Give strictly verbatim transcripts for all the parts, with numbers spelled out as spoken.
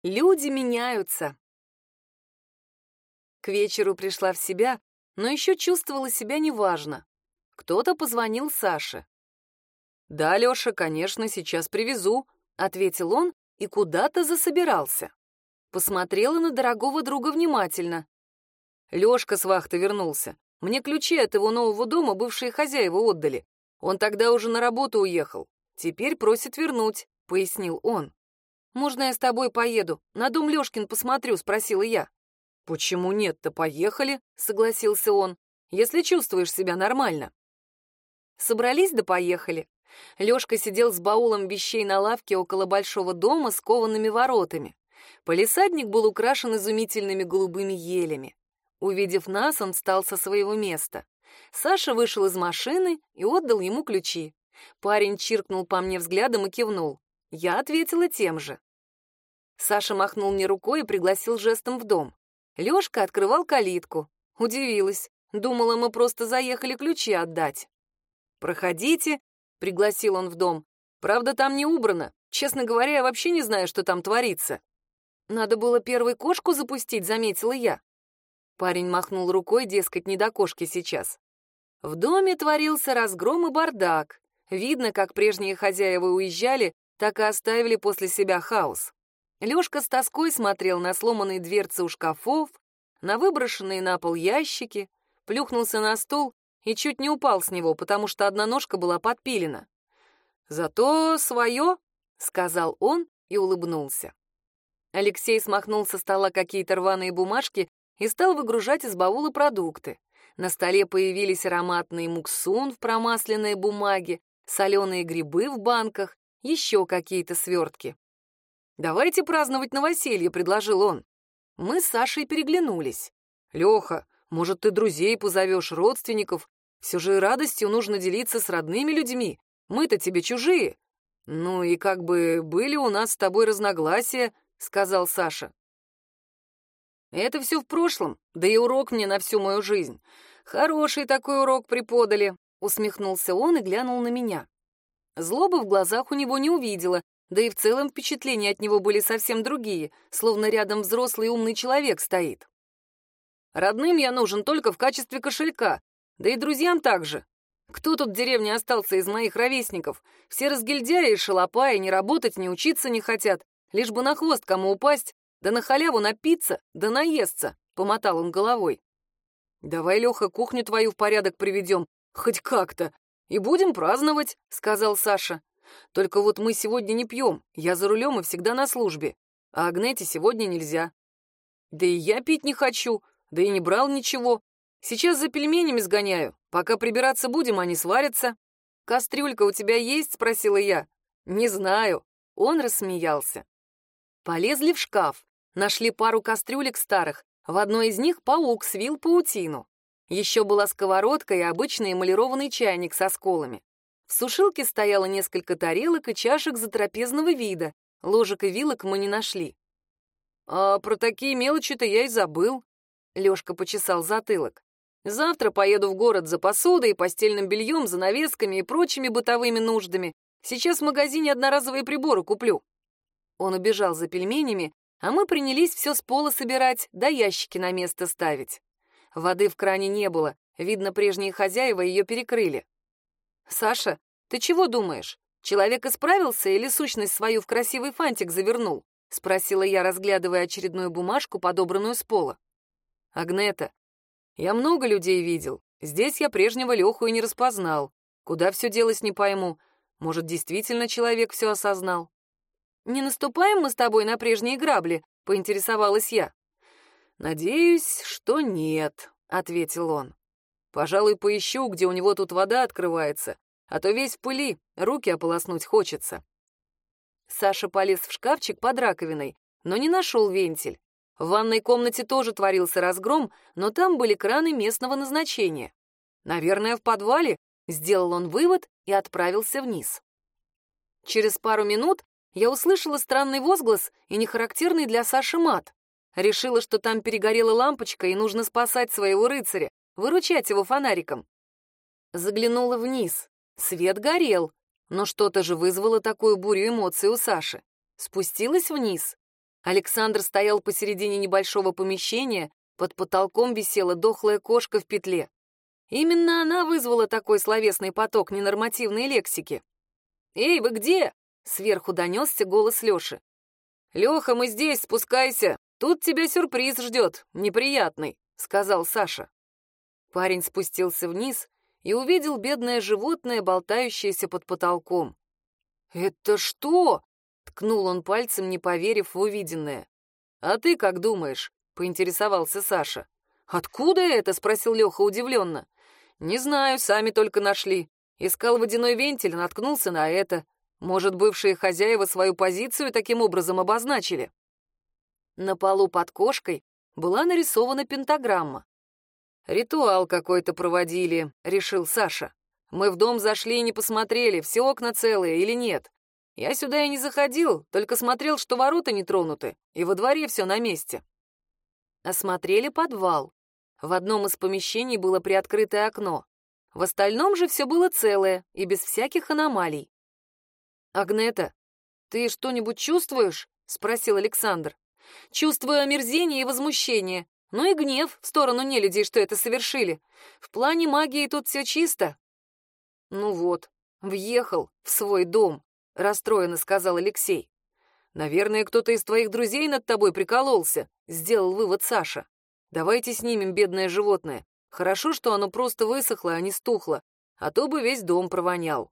Люди меняются. К вечеру пришла в себя, но еще чувствовала себя неважно. Кто-то позвонил Саше. «Да, Леша, конечно, сейчас привезу», — ответил он и куда-то засобирался. Посмотрела на дорогого друга внимательно. Лешка с вахты вернулся. Мне ключи от его нового дома бывшие хозяева отдали. Он тогда уже на работу уехал. Теперь просит вернуть, — пояснил он. «Можно я с тобой поеду? На дом Лешкин посмотрю», — спросила я. «Почему нет-то? Поехали», — согласился он, «если чувствуешь себя нормально». Собрались да поехали. Лешка сидел с баулом вещей на лавке около большого дома с коваными воротами. Палисадник был украшен изумительными голубыми елями. Увидев нас, он встал со своего места. Саша вышел из машины и отдал ему ключи. Парень чиркнул по мне взглядом и кивнул. Я ответила тем же. Саша махнул мне рукой и пригласил жестом в дом. Лешка открывал калитку. Удивилась. Думала, мы просто заехали ключи отдать. «Проходите», — пригласил он в дом. «Правда, там не убрано. Честно говоря, я вообще не знаю, что там творится». «Надо было первой кошку запустить», — заметила я. Парень махнул рукой, дескать, не до кошки сейчас. В доме творился разгром и бардак. Видно, как прежние хозяева уезжали, так и оставили после себя хаос. Лешка с тоской смотрел на сломанные дверцы у шкафов, на выброшенные на пол ящики, плюхнулся на стул и чуть не упал с него, потому что одна ножка была подпилена. «Зато свое», — сказал он и улыбнулся. Алексей смахнул со стола какие-то рваные бумажки и стал выгружать из баула продукты. На столе появились ароматный муксун в промасленной бумаге, соленые грибы в банках, еще какие-то свертки. «Давайте праздновать новоселье», — предложил он. Мы с Сашей переглянулись. «Леха, может, ты друзей позовешь, родственников? Все же радостью нужно делиться с родными людьми. Мы-то тебе чужие. Ну и как бы были у нас с тобой разногласия», — сказал Саша. «Это все в прошлом, да и урок мне на всю мою жизнь. Хороший такой урок преподали», — усмехнулся он и глянул на меня. Злобы в глазах у него не увидела, да и в целом впечатления от него были совсем другие, словно рядом взрослый умный человек стоит. «Родным я нужен только в качестве кошелька, да и друзьям также. Кто тут в деревне остался из моих ровесников? Все разгильдяи и шалопаи, ни работать, ни учиться не хотят, лишь бы на хвост кому упасть, да на халяву напиться, да наесться», — помотал он головой. «Давай, Леха, кухню твою в порядок приведем, хоть как-то, и будем праздновать», — сказал Саша. «Только вот мы сегодня не пьем, я за рулем и всегда на службе, а Агнете сегодня нельзя». «Да и я пить не хочу, да и не брал ничего. Сейчас за пельменями сгоняю, пока прибираться будем, они сварятся». «Кастрюлька у тебя есть?» — спросила я. «Не знаю». Он рассмеялся. Полезли в шкаф, нашли пару кастрюлек старых, в одной из них паук свил паутину. Еще была сковородка и обычный эмалированный чайник со сколами. В сушилке стояло несколько тарелок и чашек затрапезного вида, ложек и вилок мы не нашли. «А про такие мелочи-то я и забыл», — Лешка почесал затылок. «Завтра поеду в город за посудой, постельным бельем, занавесками и прочими бытовыми нуждами. Сейчас в магазине одноразовые приборы куплю». Он убежал за пельменями, а мы принялись все с пола собирать, да ящики на место ставить. Воды в кране не было, видно, прежние хозяева ее перекрыли. «Саша, ты чего думаешь? Человек исправился или сущность свою в красивый фантик завернул?» — спросила я, разглядывая очередную бумажку, подобранную с пола. «Агнета, я много людей видел. Здесь я прежнего Леху и не распознал. Куда все делось, не пойму. Может, действительно человек все осознал?» «Не наступаем мы с тобой на прежние грабли?» — поинтересовалась я. «Надеюсь, что нет», — ответил он. «Пожалуй, поищу, где у него тут вода открывается, а то весь в пыли, руки ополоснуть хочется». Саша полез в шкафчик под раковиной, но не нашел вентиль. В ванной комнате тоже творился разгром, но там были краны местного назначения. «Наверное, в подвале», — сделал он вывод и отправился вниз. Через пару минут я услышала странный возглас и нехарактерный для Саши мат. Решила, что там перегорела лампочка и нужно спасать своего рыцаря, выручать его фонариком. Заглянула вниз. Свет горел, но что-то же вызвало такую бурю эмоций у Саши. Спустилась вниз. Александр стоял посередине небольшого помещения, под потолком висела дохлая кошка в петле. Именно она вызвала такой словесный поток ненормативной лексики. «Эй, вы где?» — сверху донесся голос Лёши. «Лёха, мы здесь, спускайся. Тут тебя сюрприз ждет, неприятный», — сказал Саша. Парень спустился вниз и увидел бедное животное, болтающееся под потолком. «Это что?» — ткнул он пальцем, не поверив в увиденное. «А ты как думаешь?» — поинтересовался Саша. «Откуда это?» — спросил Лёха удивленно. «Не знаю, сами только нашли. Искал водяной вентиль, наткнулся на это. Может, бывшие хозяева свою позицию таким образом обозначили?» На полу под кошкой была нарисована пентаграмма. «Ритуал какой-то проводили», — решил Саша. «Мы в дом зашли и не посмотрели, все окна целые или нет. Я сюда и не заходил, только смотрел, что ворота не тронуты, и во дворе все на месте». Осмотрели подвал. В одном из помещений было приоткрытое окно. В остальном же все было целое и без всяких аномалий. «Агнета, ты что-нибудь чувствуешь?» — спросил Александр. «Чувствую омерзение и возмущение, ну и гнев в сторону нелюдей, что это совершили. В плане магии тут все чисто». «Ну вот, въехал в свой дом», — расстроенно сказал Алексей. «Наверное, кто-то из твоих друзей над тобой прикололся», — сделал вывод Саша. «Давайте снимем бедное животное. Хорошо, что оно просто высохло, а не стухло, а то бы весь дом провонял».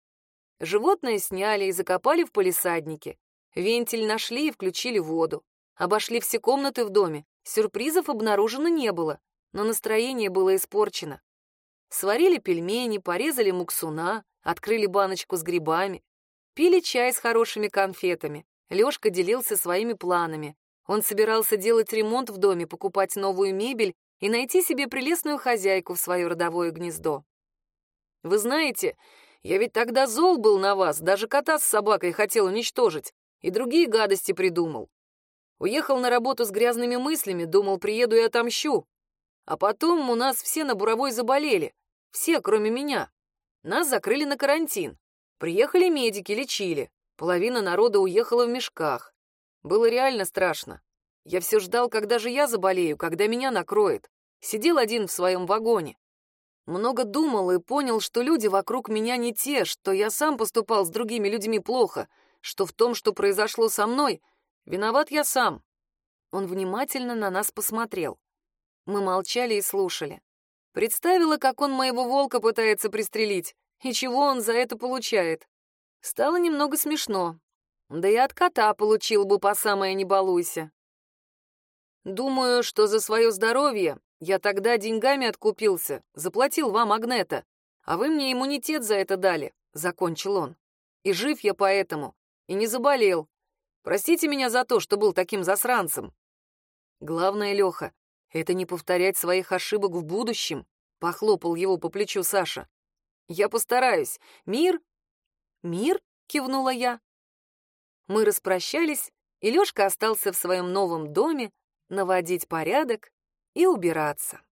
Животное сняли и закопали в палисаднике. Вентиль нашли и включили воду. Обошли все комнаты в доме. Сюрпризов обнаружено не было, но настроение было испорчено. Сварили пельмени, порезали муксуна, открыли баночку с грибами. Пили чай с хорошими конфетами. Лёшка делился своими планами. Он собирался делать ремонт в доме, покупать новую мебель и найти себе прелестную хозяйку в свое родовое гнездо. «Вы знаете, я ведь тогда зол был на вас, даже кота с собакой хотел уничтожить и другие гадости придумал. Уехал на работу с грязными мыслями, думал, приеду и отомщу. А потом у нас все на буровой заболели, все, кроме меня. Нас закрыли на карантин. Приехали медики, лечили. Половина народа уехала в мешках. Было реально страшно. Я все ждал, когда же я заболею, когда меня накроет. Сидел один в своем вагоне. Много думал и понял, что люди вокруг меня не те, что я сам поступал с другими людьми плохо, что в том, что произошло со мной, виноват я сам». Он внимательно на нас посмотрел. Мы молчали и слушали. Представила, как он моего волка пытается пристрелить, и чего он за это получает. Стало немного смешно. Да и от кота получил бы по самое не балуйся. «Думаю, что за свое здоровье я тогда деньгами откупился, заплатил вам, Агнета, а вы мне иммунитет за это дали», — закончил он. «И жив я поэтому, и не заболел. Простите меня за то, что был таким засранцем». «Главное, Леха, это не повторять своих ошибок в будущем», — похлопал его по плечу Саша. «Я постараюсь. Мир?» «Мир?» — кивнула я. Мы распрощались, и Лёшка остался в своем новом доме наводить порядок и убираться.